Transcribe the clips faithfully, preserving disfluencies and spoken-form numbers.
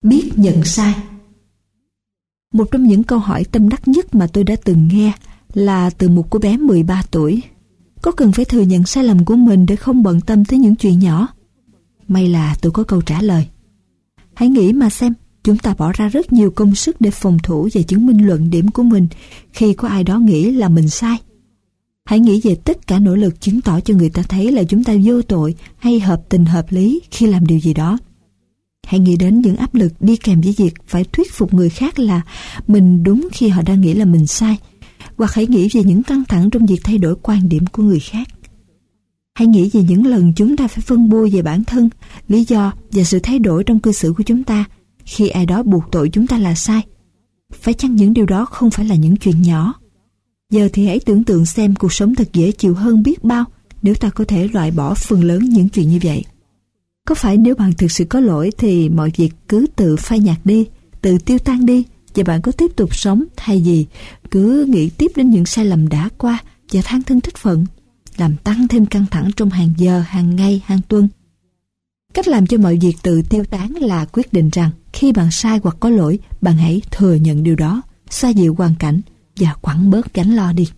biết nhận sai. Một trong những câu hỏi tâm đắc nhất mà tôi đã từng nghe là từ một cô bé mười ba tuổi. Có cần phải thừa nhận sai lầm của mình để không bận tâm tới những chuyện nhỏ? May là tôi có câu trả lời. Hãy nghĩ mà xem, chúng ta bỏ ra rất nhiều công sức để phòng thủ và chứng minh luận điểm của mình khi có ai đó nghĩ là mình sai. Hãy nghĩ về tất cả nỗ lực chứng tỏ cho người ta thấy là chúng ta vô tội hay hợp tình hợp lý khi làm điều gì đó. Hãy nghĩ đến những áp lực đi kèm với việc phải thuyết phục người khác là mình đúng khi họ đang nghĩ là mình sai. Hoặc hãy nghĩ về những căng thẳng trong việc thay đổi quan điểm của người khác. Hãy nghĩ về những lần chúng ta phải phân bua về bản thân, lý do và sự thay đổi trong cư xử của chúng ta khi ai đó buộc tội chúng ta là sai. Phải chăng những điều đó không phải là những chuyện nhỏ? Giờ thì hãy tưởng tượng xem cuộc sống thật dễ chịu hơn biết bao nếu ta có thể loại bỏ phần lớn những chuyện như vậy. Có phải nếu bạn thực sự có lỗi thì mọi việc cứ tự phai nhạt đi, tự tiêu tan đi và bạn có tiếp tục sống thay vì cứ nghĩ tiếp đến những sai lầm đã qua và than thân trách phận, làm tăng thêm căng thẳng trong hàng giờ, hàng ngày, hàng tuần? Cách làm cho mọi việc tự tiêu tán là quyết định rằng khi bạn sai hoặc có lỗi, bạn hãy thừa nhận điều đó, xoa dịu hoàn cảnh và quẳng bớt gánh lo đi.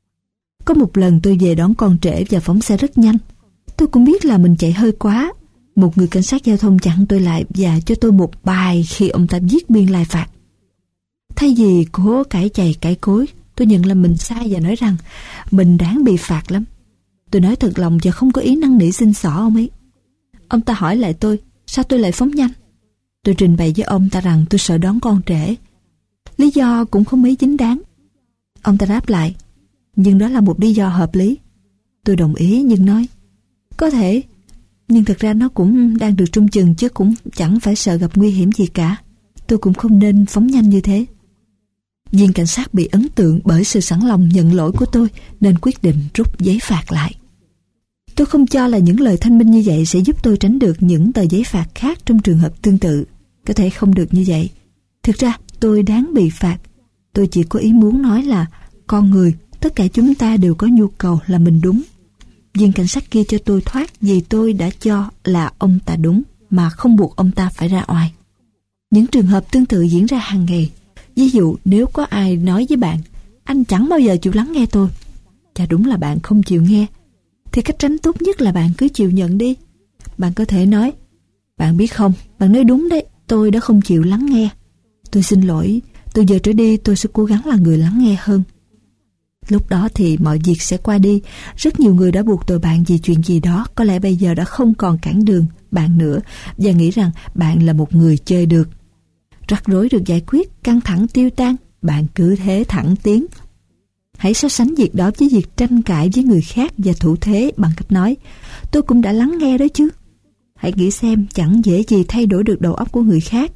Có một lần tôi về đón con trễ và phóng xe rất nhanh. Tôi cũng biết là mình chạy hơi quá. Một người cảnh sát giao thông chặn tôi lại và cho tôi một bài khi ông ta viết biên lai phạt. Thay vì cố cãi chày cãi cối, tôi nhận là mình sai và nói rằng mình đáng bị phạt lắm. Tôi nói thật lòng và không có ý năn nỉ xin xỏ ông ấy. Ông ta hỏi lại tôi, sao tôi lại phóng nhanh? Tôi trình bày với ông ta rằng tôi sợ đón con trễ. Lý do cũng không mấy chính đáng. Ông ta đáp lại, nhưng đó là một lý do hợp lý. Tôi đồng ý nhưng nói, có thể, nhưng thực ra nó cũng đang được trông chừng chứ cũng chẳng phải sợ gặp nguy hiểm gì cả. Tôi cũng không nên phóng nhanh như thế. Viên cảnh sát bị ấn tượng bởi sự sẵn lòng nhận lỗi của tôi nên quyết định rút giấy phạt lại. Tôi không cho là những lời thanh minh như vậy sẽ giúp tôi tránh được những tờ giấy phạt khác trong trường hợp tương tự. Có thể không được như vậy. Thực ra tôi đáng bị phạt. Tôi chỉ có ý muốn nói là con người, tất cả chúng ta đều có nhu cầu là mình đúng. Viên cảnh sát kia cho tôi thoát vì tôi đã cho là ông ta đúng mà không buộc ông ta phải ra oai. Những trường hợp tương tự diễn ra hàng ngày. Ví dụ nếu có ai nói với bạn, anh chẳng bao giờ chịu lắng nghe tôi, và đúng là bạn không chịu nghe, thì cách tránh tốt nhất là bạn cứ chịu nhận đi. Bạn có thể nói, bạn biết không, bạn nói đúng đấy, tôi đã không chịu lắng nghe. Tôi xin lỗi, từ giờ trở đi tôi sẽ cố gắng là người lắng nghe hơn. Lúc đó thì mọi việc sẽ qua đi. Rất nhiều người đã buộc tội bạn vì chuyện gì đó có lẽ bây giờ đã không còn cản đường bạn nữa và nghĩ rằng bạn là một người chơi được. Rắc rối được giải quyết, căng thẳng tiêu tan, bạn cứ thế thẳng tiến. Hãy so sánh việc đó với việc tranh cãi với người khác và thủ thế bằng cách nói, tôi cũng đã lắng nghe đó chứ. Hãy nghĩ xem chẳng dễ gì thay đổi được đầu óc của người khác.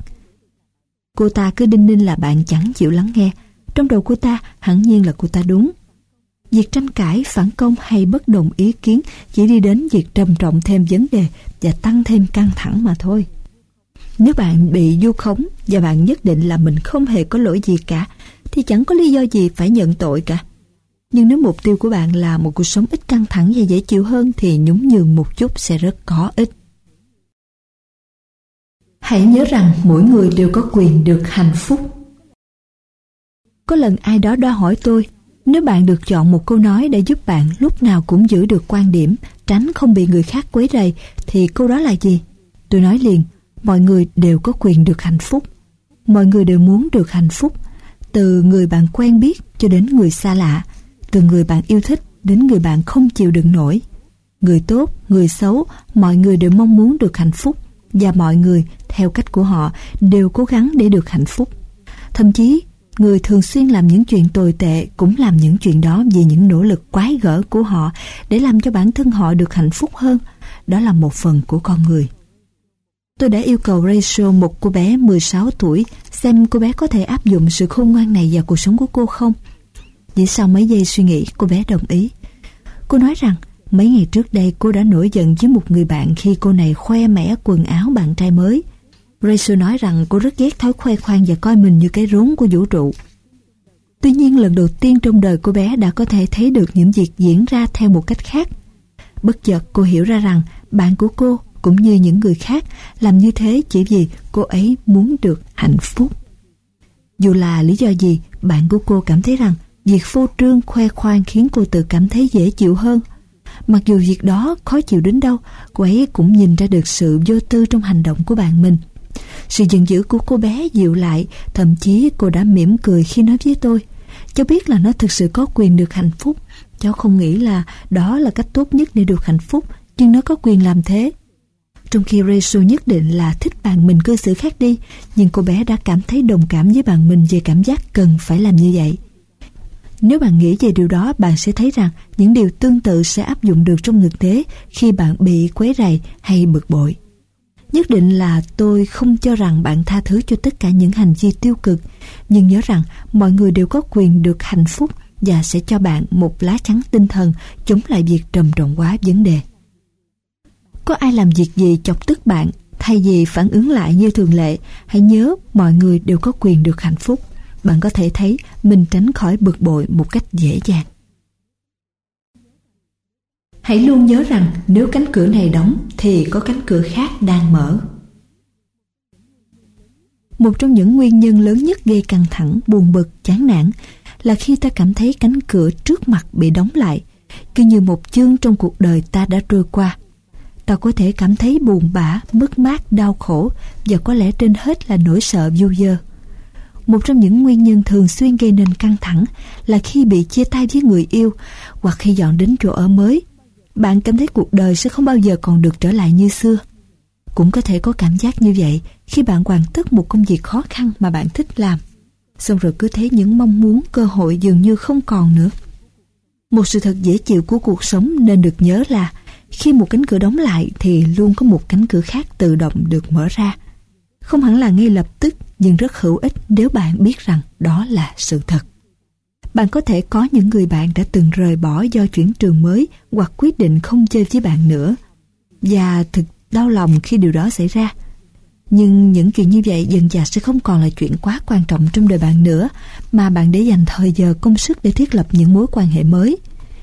Cô ta cứ đinh ninh là bạn chẳng chịu lắng nghe. Trong đầu cô ta hẳn nhiên là cô ta đúng. Việc tranh cãi, phản công hay bất đồng ý kiến chỉ đi đến việc trầm trọng thêm vấn đề và tăng thêm căng thẳng mà thôi. Nếu bạn bị vu khống và bạn nhất định là mình không hề có lỗi gì cả thì chẳng có lý do gì phải nhận tội cả. Nhưng nếu mục tiêu của bạn là một cuộc sống ít căng thẳng và dễ chịu hơn thì nhún nhường một chút sẽ rất có ích. Hãy nhớ rằng mỗi người đều có quyền được hạnh phúc. Có lần ai đó đòi hỏi tôi, nếu bạn được chọn một câu nói để giúp bạn lúc nào cũng giữ được quan điểm, tránh không bị người khác quấy rầy, thì câu đó là gì? Tôi nói liền, mọi người đều có quyền được hạnh phúc. Mọi người đều muốn được hạnh phúc, từ người bạn quen biết cho đến người xa lạ, từ người bạn yêu thích đến người bạn không chịu đựng nổi. Người tốt, người xấu, mọi người đều mong muốn được hạnh phúc, và mọi người, theo cách của họ, đều cố gắng để được hạnh phúc. Thậm chí, người thường xuyên làm những chuyện tồi tệ cũng làm những chuyện đó vì những nỗ lực quái gở của họ để làm cho bản thân họ được hạnh phúc hơn. Đó là một phần của con người. Tôi đã yêu cầu Rachel, một cô bé mười sáu tuổi, xem cô bé có thể áp dụng sự khôn ngoan này vào cuộc sống của cô không. Chỉ sau mấy giây suy nghĩ, cô bé đồng ý. Cô nói rằng mấy ngày trước đây cô đã nổi giận với một người bạn khi cô này khoe mẽ quần áo bạn trai mới. Rachel nói rằng cô rất ghét thói khoe khoang và coi mình như cái rốn của vũ trụ. Tuy nhiên lần đầu tiên trong đời cô bé đã có thể thấy được những việc diễn ra theo một cách khác. Bất chợt cô hiểu ra rằng bạn của cô cũng như những người khác làm như thế chỉ vì cô ấy muốn được hạnh phúc. Dù là lý do gì, bạn của cô cảm thấy rằng việc phô trương khoe khoang khiến cô tự cảm thấy dễ chịu hơn. Mặc dù việc đó khó chịu đến đâu, cô ấy cũng nhìn ra được sự vô tư trong hành động của bạn mình. Sự giận dữ của cô bé dịu lại, thậm chí cô đã mỉm cười khi nói với tôi: cháu biết là nó thực sự có quyền được hạnh phúc. Cháu không nghĩ là đó là cách tốt nhất để được hạnh phúc, nhưng nó có quyền làm thế. Trong khi Rachel nhất định là thích bạn mình cư xử khác đi, nhưng cô bé đã cảm thấy đồng cảm với bạn mình về cảm giác cần phải làm như vậy. Nếu bạn nghĩ về điều đó, bạn sẽ thấy rằng những điều tương tự sẽ áp dụng được trong thực tế khi bạn bị quấy rầy hay bực bội. Nhất định là tôi không cho rằng bạn tha thứ cho tất cả những hành vi tiêu cực, nhưng nhớ rằng mọi người đều có quyền được hạnh phúc và sẽ cho bạn một lá chắn tinh thần chống lại việc trầm trọng hóa vấn đề. Có ai làm việc gì chọc tức bạn, thay vì phản ứng lại như thường lệ, hãy nhớ mọi người đều có quyền được hạnh phúc. Bạn có thể thấy mình tránh khỏi bực bội một cách dễ dàng. Hãy luôn nhớ rằng nếu cánh cửa này đóng thì có cánh cửa khác đang mở. Một trong những nguyên nhân lớn nhất gây căng thẳng, buồn bực, chán nản là khi ta cảm thấy cánh cửa trước mặt bị đóng lại, cứ như một chương trong cuộc đời ta đã trôi qua. Ta có thể cảm thấy buồn bã, mất mát, đau khổ, và có lẽ trên hết là nỗi sợ du dơ. Một trong những nguyên nhân thường xuyên gây nên căng thẳng là khi bị chia tay với người yêu hoặc khi dọn đến chỗ ở mới. Bạn cảm thấy cuộc đời sẽ không bao giờ còn được trở lại như xưa. Cũng có thể có cảm giác như vậy khi bạn hoàn tất một công việc khó khăn mà bạn thích làm, xong rồi cứ thấy những mong muốn, cơ hội dường như không còn nữa. Một sự thật dễ chịu của cuộc sống nên được nhớ là khi một cánh cửa đóng lại thì luôn có một cánh cửa khác tự động được mở ra. Không hẳn là ngay lập tức, nhưng rất hữu ích nếu bạn biết rằng đó là sự thật. Bạn có thể có những người bạn đã từng rời bỏ do chuyển trường mới hoặc quyết định không chơi với bạn nữa, và thực đau lòng khi điều đó xảy ra. Nhưng những chuyện như vậy dần dà sẽ không còn là chuyện quá quan trọng trong đời bạn nữa, mà bạn để dành thời giờ công sức để thiết lập những mối quan hệ mới.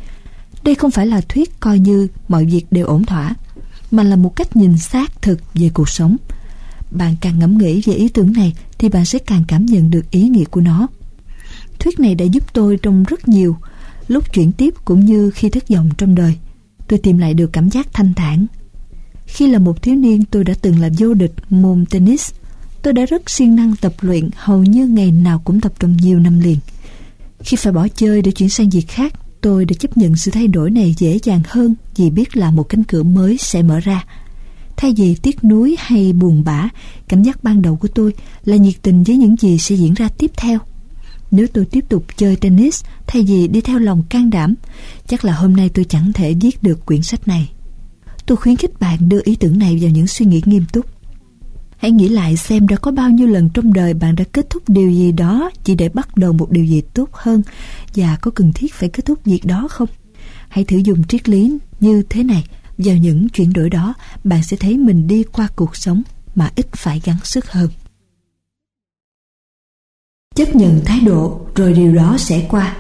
Đây không phải là thuyết coi như mọi việc đều ổn thỏa, mà là một cách nhìn xác thực về cuộc sống. Bạn càng ngẫm nghĩ về ý tưởng này thì bạn sẽ càng cảm nhận được ý nghĩa của nó. Thuyết này đã giúp tôi trong rất nhiều lúc chuyển tiếp, cũng như khi thất vọng trong đời. Tôi tìm lại được cảm giác thanh thản. Khi là một thiếu niên, tôi đã từng là vô địch môn tennis. Tôi đã rất siêng năng tập luyện, hầu như ngày nào cũng tập trong nhiều năm liền. Khi phải bỏ chơi để chuyển sang việc khác, tôi đã chấp nhận sự thay đổi này dễ dàng hơn vì biết là một cánh cửa mới sẽ mở ra. Thay vì tiếc nuối hay buồn bã, cảm giác ban đầu của tôi là nhiệt tình với những gì sẽ diễn ra tiếp theo. Nếu tôi tiếp tục chơi tennis thay vì đi theo lòng can đảm, chắc là hôm nay tôi chẳng thể viết được quyển sách này. Tôi khuyến khích bạn đưa ý tưởng này vào những suy nghĩ nghiêm túc. Hãy nghĩ lại xem đã có bao nhiêu lần trong đời bạn đã kết thúc điều gì đó chỉ để bắt đầu một điều gì tốt hơn, và có cần thiết phải kết thúc việc đó không? Hãy thử dùng triết lý như thế này. Vào những chuyển đổi đó, bạn sẽ thấy mình đi qua cuộc sống mà ít phải gắng sức hơn. Chấp nhận thái độ rồi điều đó sẽ qua.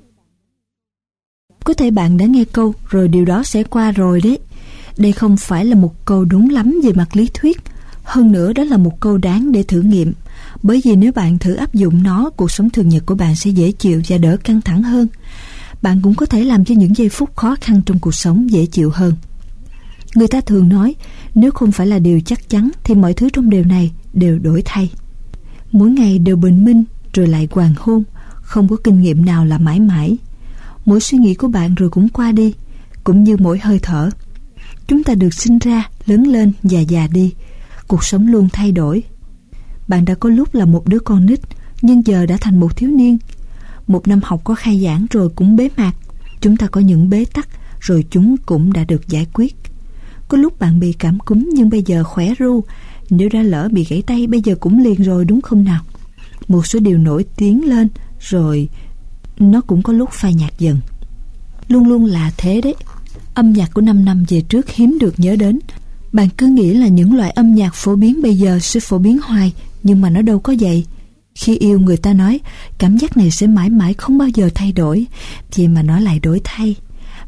Có thể bạn đã nghe câu rồi điều đó sẽ qua rồi đấy. Đây không phải là một câu đúng lắm về mặt lý thuyết. Hơn nữa, đó là một câu đáng để thử nghiệm. Bởi vì nếu bạn thử áp dụng nó, cuộc sống thường nhật của bạn sẽ dễ chịu và đỡ căng thẳng hơn. Bạn cũng có thể làm cho những giây phút khó khăn trong cuộc sống dễ chịu hơn. Người ta thường nói, nếu không phải là điều chắc chắn thì mọi thứ trong điều này đều đổi thay. Mỗi ngày đều bình minh rồi lại hoàng hôn, không có kinh nghiệm nào là mãi mãi. Mỗi suy nghĩ của bạn rồi cũng qua đi, cũng như mỗi hơi thở. Chúng ta được sinh ra, lớn lên và già đi. Cuộc sống luôn thay đổi. Bạn đã có lúc là một đứa con nít, nhưng giờ đã thành một thiếu niên. Một năm học có khai giảng rồi cũng bế mạc. Chúng ta có những bế tắc, rồi chúng cũng đã được giải quyết. Có lúc bạn bị cảm cúm nhưng bây giờ khỏe ru. Nếu đã lỡ bị gãy tay bây giờ cũng liền rồi, đúng không nào? Một số điều nổi tiếng lên rồi nó cũng có lúc phai nhạt dần. Luôn luôn là thế đấy. Âm nhạc của năm năm về trước hiếm được nhớ đến. Bạn cứ nghĩ là những loại âm nhạc phổ biến bây giờ sẽ phổ biến hoài, nhưng mà nó đâu có vậy. Khi yêu, người ta nói cảm giác này sẽ mãi mãi không bao giờ thay đổi, vậy mà nó lại đổi thay.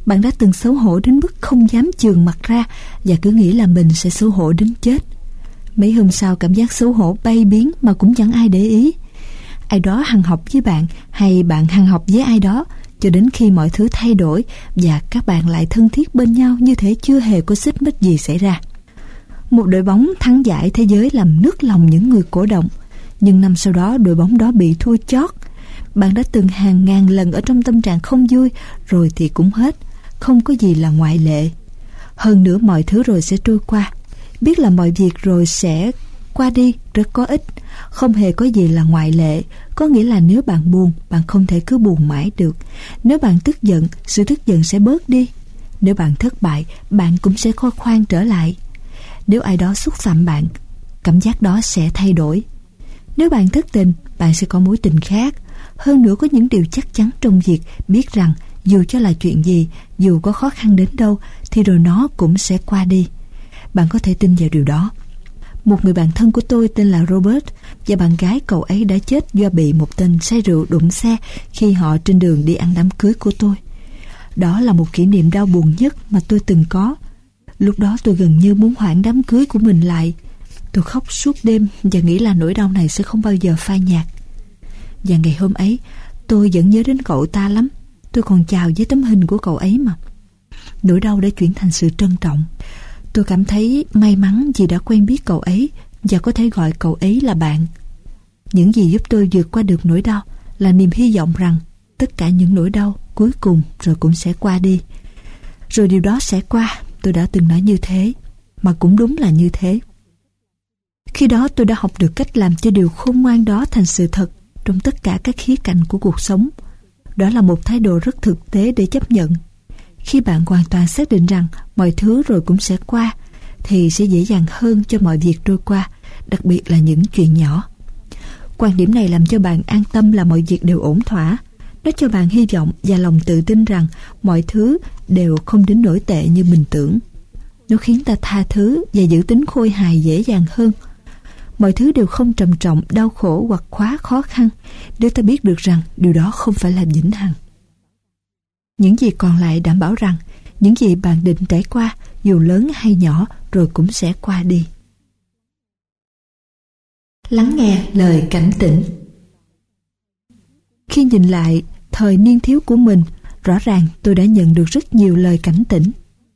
Bạn đã từng xấu hổ đến mức không dám chườm mặt ra và cứ nghĩ là mình sẽ xấu hổ đến chết. Mấy hôm sau cảm giác xấu hổ bay biến mà cũng chẳng ai để ý. Ai đó hằn học với bạn hay bạn hằn học với ai đó, cho đến khi mọi thứ thay đổi và các bạn lại thân thiết bên nhau như thể chưa hề có xích mích gì xảy ra. Một đội bóng thắng giải thế giới làm nức lòng những người cổ động, nhưng năm sau đó đội bóng đó bị thua chót. Bạn đã từng hàng ngàn lần ở trong tâm trạng không vui, rồi thì cũng hết, không có gì là ngoại lệ. Hơn nữa mọi thứ rồi sẽ trôi qua. Biết là mọi việc rồi sẽ qua đi rất có ích. Không hề có gì là ngoại lệ. Có nghĩa là nếu bạn buồn, bạn không thể cứ buồn mãi được. Nếu bạn tức giận, sự tức giận sẽ bớt đi. Nếu bạn thất bại, bạn cũng sẽ khô khoan trở lại. Nếu ai đó xúc phạm bạn, cảm giác đó sẽ thay đổi. Nếu bạn thất tình, bạn sẽ có mối tình khác. Hơn nữa có những điều chắc chắn trong việc biết rằng dù cho là chuyện gì, dù có khó khăn đến đâu, thì rồi nó cũng sẽ qua đi. Bạn có thể tin vào điều đó. Một người bạn thân của tôi tên là Robert, và bạn gái cậu ấy đã chết do bị một tên say rượu đụng xe khi họ trên đường đi ăn đám cưới của tôi. Đó là một kỷ niệm đau buồn nhất mà tôi từng có. Lúc đó tôi gần như muốn hoãn đám cưới của mình lại. Tôi khóc suốt đêm và nghĩ là nỗi đau này sẽ không bao giờ phai nhạt. Và ngày hôm ấy, tôi vẫn nhớ đến cậu ta lắm. Tôi còn chào với tấm hình của cậu ấy mà. Nỗi đau đã chuyển thành sự trân trọng. Tôi cảm thấy may mắn vì đã quen biết cậu ấy và có thể gọi cậu ấy là bạn. Những gì giúp tôi vượt qua được nỗi đau là niềm hy vọng rằng tất cả những nỗi đau cuối cùng rồi cũng sẽ qua đi. Rồi điều đó sẽ qua, tôi đã từng nói như thế, mà cũng đúng là như thế. Khi đó tôi đã học được cách làm cho điều khôn ngoan đó thành sự thật trong tất cả các khía cạnh của cuộc sống. Đó là một thái độ rất thực tế để chấp nhận. Khi bạn hoàn toàn xác định rằng mọi thứ rồi cũng sẽ qua, thì sẽ dễ dàng hơn cho mọi việc trôi qua, đặc biệt là những chuyện nhỏ. Quan điểm này làm cho bạn an tâm là mọi việc đều ổn thỏa. Nó cho bạn hy vọng và lòng tự tin rằng mọi thứ đều không đến nỗi tệ như mình tưởng. Nó khiến ta tha thứ và giữ tính khôi hài dễ dàng hơn. Mọi thứ đều không trầm trọng, đau khổ hoặc quá khó khăn, để ta biết được rằng điều đó không phải là vĩnh hằng. Những gì còn lại đảm bảo rằng những gì bạn định trải qua, dù lớn hay nhỏ, rồi cũng sẽ qua đi. Lắng nghe lời cảnh tỉnh. Khi nhìn lại thời niên thiếu của mình, rõ ràng tôi đã nhận được rất nhiều lời cảnh tỉnh.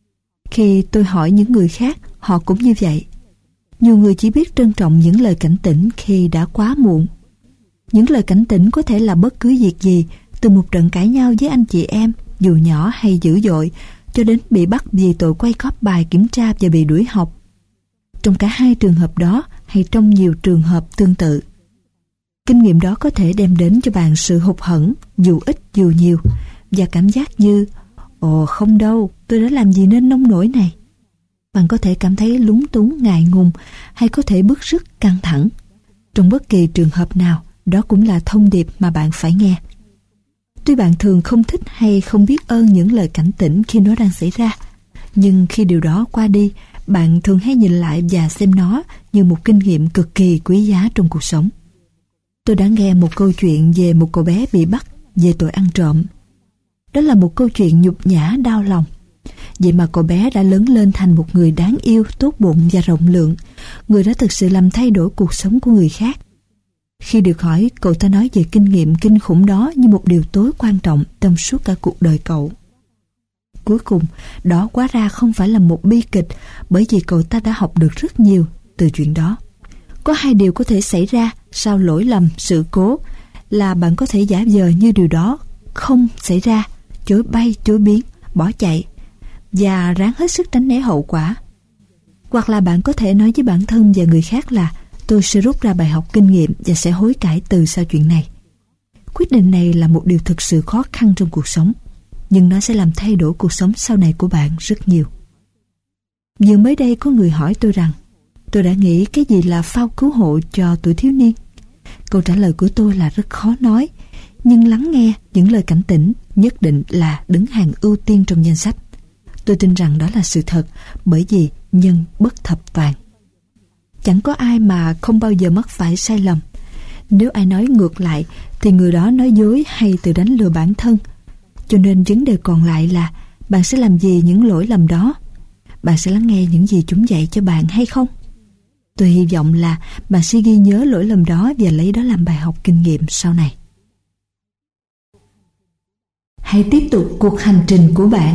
Khi tôi hỏi những người khác, họ cũng như vậy. Nhiều người chỉ biết trân trọng những lời cảnh tỉnh khi đã quá muộn. Những lời cảnh tỉnh có thể là bất cứ việc gì, từ một trận cãi nhau với anh chị em, dù nhỏ hay dữ dội, cho đến bị bắt vì tội quay cóp bài kiểm tra và bị đuổi học. Trong cả hai trường hợp đó, hay trong nhiều trường hợp tương tự, kinh nghiệm đó có thể đem đến cho bạn sự hụt hẫng, dù ít dù nhiều, và cảm giác như ồ không đâu, tôi đã làm gì nên nông nổi này. Bạn có thể cảm thấy lúng túng, ngại ngùng, hay có thể bức rứt, căng thẳng. Trong bất kỳ trường hợp nào, đó cũng là thông điệp mà bạn phải nghe. Tuy bạn thường không thích hay không biết ơn những lời cảnh tỉnh khi nó đang xảy ra, nhưng khi điều đó qua đi, bạn thường hay nhìn lại và xem nó như một kinh nghiệm cực kỳ quý giá trong cuộc sống. Tôi đã nghe một câu chuyện về một cậu bé bị bắt về tội ăn trộm. Đó là một câu chuyện nhục nhã, đau lòng. Vậy mà cậu bé đã lớn lên thành một người đáng yêu, tốt bụng và rộng lượng, người đã thực sự làm thay đổi cuộc sống của người khác. Khi được hỏi, cậu ta nói về kinh nghiệm kinh khủng đó như một điều tối quan trọng trong suốt cả cuộc đời cậu. Cuối cùng, đó hóa ra không phải là một bi kịch, bởi vì cậu ta đã học được rất nhiều từ chuyện đó. Có hai điều có thể xảy ra sau lỗi lầm, sự cố, là bạn có thể giả vờ như điều đó không xảy ra, chối bay, chối biến, bỏ chạy, và ráng hết sức tránh né hậu quả. Hoặc là bạn có thể nói với bản thân và người khác là tôi sẽ rút ra bài học kinh nghiệm và sẽ hối cải từ sau chuyện này. Quyết định này là một điều thực sự khó khăn trong cuộc sống, nhưng nó sẽ làm thay đổi cuộc sống sau này của bạn rất nhiều. Vừa mới đây có người hỏi tôi rằng tôi đã nghĩ cái gì là phao cứu hộ cho tuổi thiếu niên. Câu trả lời của tôi là rất khó nói, nhưng lắng nghe những lời cảnh tỉnh nhất định là đứng hàng ưu tiên trong danh sách. Tôi tin rằng đó là sự thật, bởi vì nhân bất thập toàn. Chẳng có ai mà không bao giờ mắc phải sai lầm. Nếu ai nói ngược lại thì người đó nói dối hay tự đánh lừa bản thân. Cho nên vấn đề còn lại là bạn sẽ làm gì những lỗi lầm đó? Bạn sẽ lắng nghe những gì chúng dạy cho bạn hay không? Tôi hy vọng là bạn sẽ ghi nhớ lỗi lầm đó và lấy đó làm bài học kinh nghiệm sau này. Hãy tiếp tục cuộc hành trình của bạn.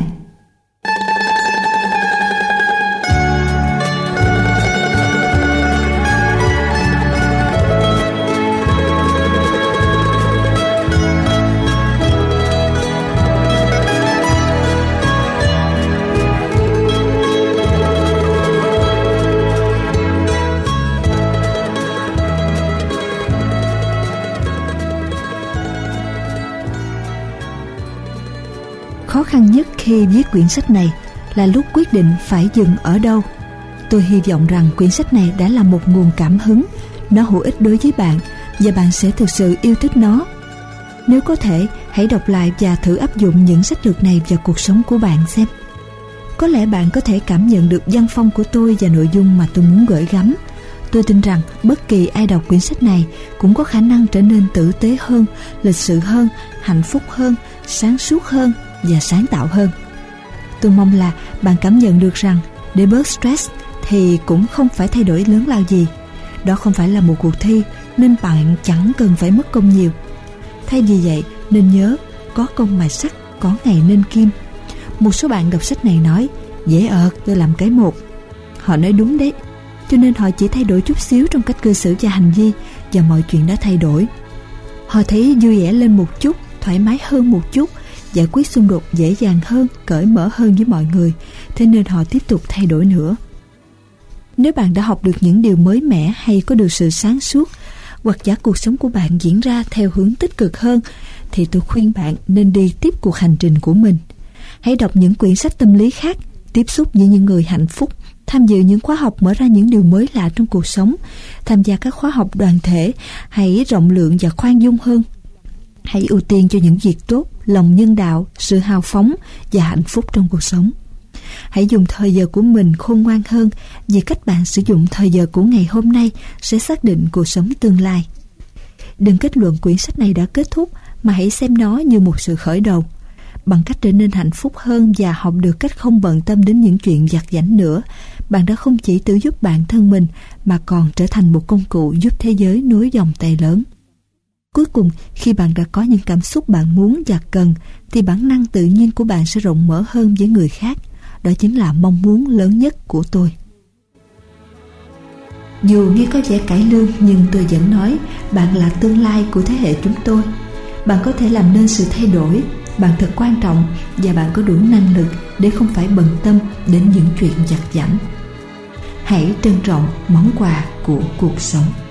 Khó khăn nhất khi viết quyển sách này là lúc quyết định phải dừng ở đâu. Tôi hy vọng rằng quyển sách này đã là một nguồn cảm hứng, nó hữu ích đối với bạn và bạn sẽ thực sự yêu thích nó. Nếu có thể, hãy đọc lại và thử áp dụng những sách lược này vào cuộc sống của bạn xem. Có lẽ bạn có thể cảm nhận được văn phong của tôi và nội dung mà tôi muốn gửi gắm. Tôi tin rằng bất kỳ ai đọc quyển sách này cũng có khả năng trở nên tử tế hơn, lịch sự hơn, hạnh phúc hơn, sáng suốt hơn và sáng tạo hơn. Tôi mong là bạn cảm nhận được rằng để bớt stress thì cũng không phải thay đổi lớn lao gì. Đó không phải là một cuộc thi nên bạn chẳng cần phải mất công nhiều. Thay vì vậy nên nhớ, có công mài sắt, có ngày nên kim. Một số bạn đọc sách này nói dễ ợt, tôi làm cái một. Họ nói đúng đấy, cho nên họ chỉ thay đổi chút xíu trong cách cư xử và hành vi và mọi chuyện đã thay đổi. Họ thấy vui vẻ lên một chút, thoải mái hơn một chút, giải quyết xung đột dễ dàng hơn, cởi mở hơn với mọi người, thế nên họ tiếp tục thay đổi nữa. Nếu bạn đã học được những điều mới mẻ hay có được sự sáng suốt, hoặc giả cuộc sống của bạn diễn ra theo hướng tích cực hơn, thì tôi khuyên bạn nên đi tiếp cuộc hành trình của mình. Hãy đọc những quyển sách tâm lý khác, tiếp xúc với những người hạnh phúc, tham dự những khóa học mở ra những điều mới lạ trong cuộc sống, tham gia các khóa học đoàn thể. Hãy rộng lượng và khoan dung hơn. Hãy ưu tiên cho những việc tốt, lòng nhân đạo, sự hào phóng và hạnh phúc trong cuộc sống. Hãy dùng thời giờ của mình khôn ngoan hơn, vì cách bạn sử dụng thời giờ của ngày hôm nay sẽ xác định cuộc sống tương lai. Đừng kết luận quyển sách này đã kết thúc, mà hãy xem nó như một sự khởi đầu. Bằng cách trở nên hạnh phúc hơn và học được cách không bận tâm đến những chuyện vặt vãnh nữa, bạn đã không chỉ tự giúp bản thân mình mà còn trở thành một công cụ giúp thế giới nối vòng tay lớn. Cuối cùng, khi bạn đã có những cảm xúc bạn muốn và cần, thì bản năng tự nhiên của bạn sẽ rộng mở hơn với người khác. Đó chính là mong muốn lớn nhất của tôi. Dù nghe có vẻ cải lương, nhưng tôi vẫn nói bạn là tương lai của thế hệ chúng tôi. Bạn có thể làm nên sự thay đổi. Bạn thật quan trọng và bạn có đủ năng lực để không phải bận tâm đến những chuyện vặt vãnh. Hãy trân trọng món quà của cuộc sống.